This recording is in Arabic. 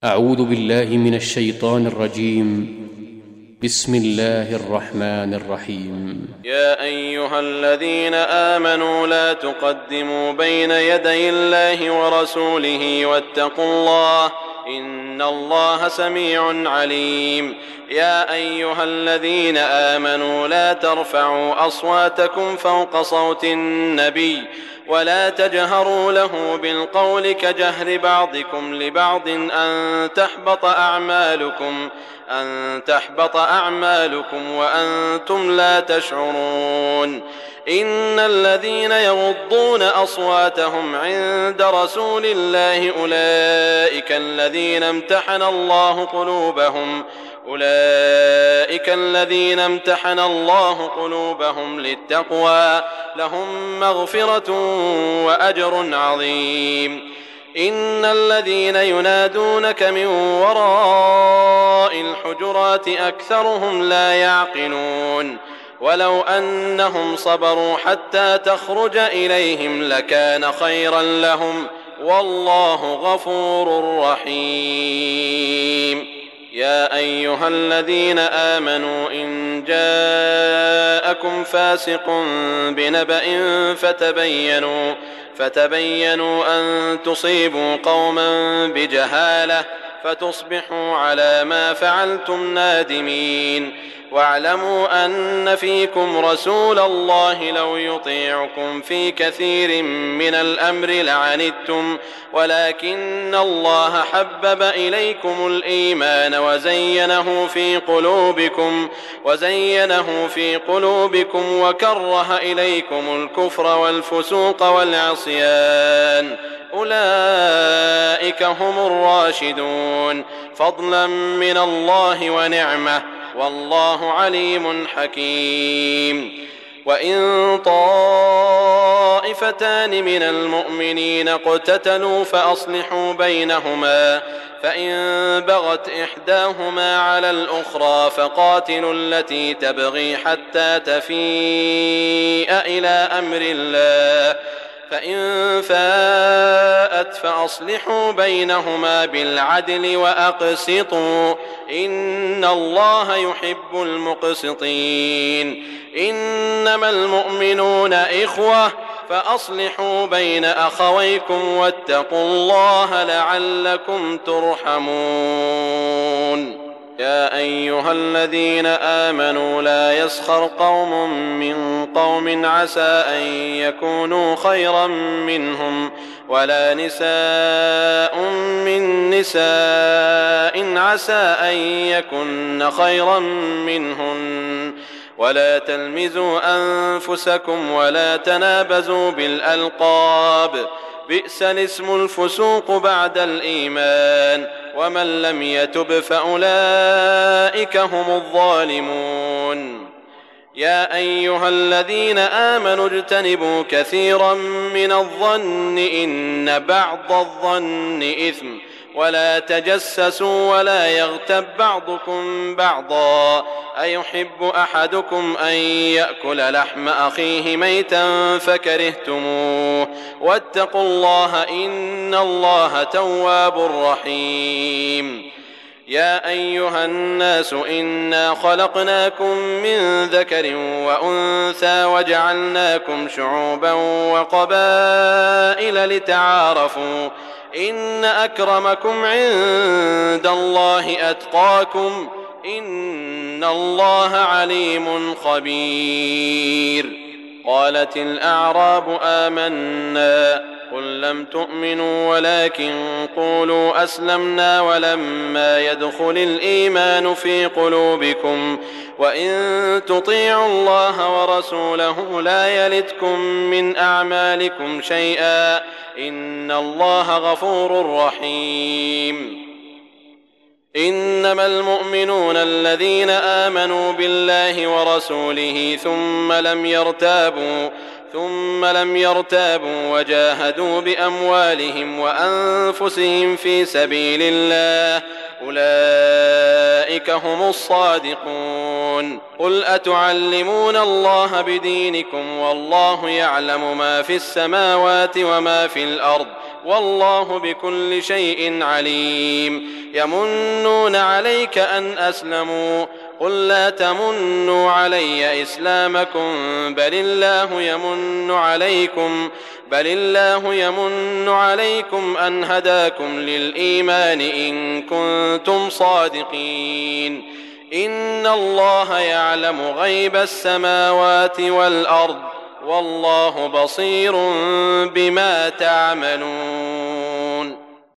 أعوذ بالله من الشيطان الرجيم. بسم الله الرحمن الرحيم. يا أيها الذين آمنوا لا تقدموا بين يدي الله ورسوله واتقوا الله إن الله سميع عليم. يا أيها الذين آمنوا لا ترفعوا أصواتكم فوق صوت النبي ولا تجهروا له بالقول كجهر بعضكم لبعض أن تحبط أعمالكم وأنتم لا تشعرون. إن الذين يغضون أصواتهم عند رسول الله أولئك الذين امتحن الله قلوبهم للتقوى لهم مغفرة وأجر عظيم. إن الذين ينادونك من وراء الحجرات أكثرهم لا يعقلون. ولو أنهم صبروا حتى تخرج إليهم لكان خيرا لهم والله غفور رحيم. يا أيها الذين آمنوا إن جاءكم فاسق بنبأ فتبينوا أن تصيبوا قوما بجهالة فتصبحوا على ما فعلتم نادمين. واعلموا أن فيكم رسول الله لو يطيعكم في كثير من الأمر لعنتم ولكن الله حبب إليكم الإيمان وزينه في قلوبكم وكره إليكم الكفر والفسوق والعصيان أولئك هم الراشدون فضلا من الله ونعمة والله عليم حكيم. وإن طائفتان من المؤمنين اقتتلوا فأصلحوا بينهما فإن بغت إحداهما على الأخرى فقاتلوا التي تبغي حتى تفيء إلى أمر الله فإن فاءت فأصلحوا بينهما بالعدل وأقسطوا إن الله يحب المقسطين. إنما المؤمنون إخوة فأصلحوا بين أخويكم واتقوا الله لعلكم ترحمون. يا أيها الذين آمنوا لا يسخر قوم من قوم عسى أن يكونوا خيرا منهم ولا نساء من نساء عسى أن يكن خيرا منهن ولا تلمزوا أنفسكم ولا تنابزوا بالألقاب بئس الاسم الفسوق بعد الإيمان ومن لم يتب فأولئك هم الظالمون. يا أيها الذين آمنوا اجتنبوا كثيرا من الظن إن بعض الظن إثم ولا تجسسوا ولا يغتب بعضكم بعضا أيحب أحدكم أن يأكل لحم أخيه ميتا فكرهتموه واتقوا الله إن الله تواب رحيم. يا أيها الناس إنا خلقناكم من ذكر وأنثى وجعلناكم شعوبا وقبائل لتعارفوا إن أكرمكم عند الله أتقاكم إن الله عليم خبير. قالت الأعراب آمنا قل لم تؤمنوا ولكن قولوا أسلمنا ولما يدخل الإيمان في قلوبكم وإن تطيعوا الله ورسوله لا يلتكم من أعمالكم شيئا إن الله غفور رحيم. إنما المؤمنون الذين آمنوا بالله ورسوله ثم لم يرتابوا وجاهدوا بأموالهم وأنفسهم في سبيل الله أولئك هم الصادقون. قل أتعلمون الله بدينكم والله يعلم ما في السماوات وما في الأرض والله بكل شيء عليم. يمنون عليك أن أسلموا قل لا تمنوا علي إسلامكم بل الله يمن عليكم أن هداكم للإيمان إن كنتم صادقين إن الله يعلم غيب السماوات والأرض والله بصير بما تعملون.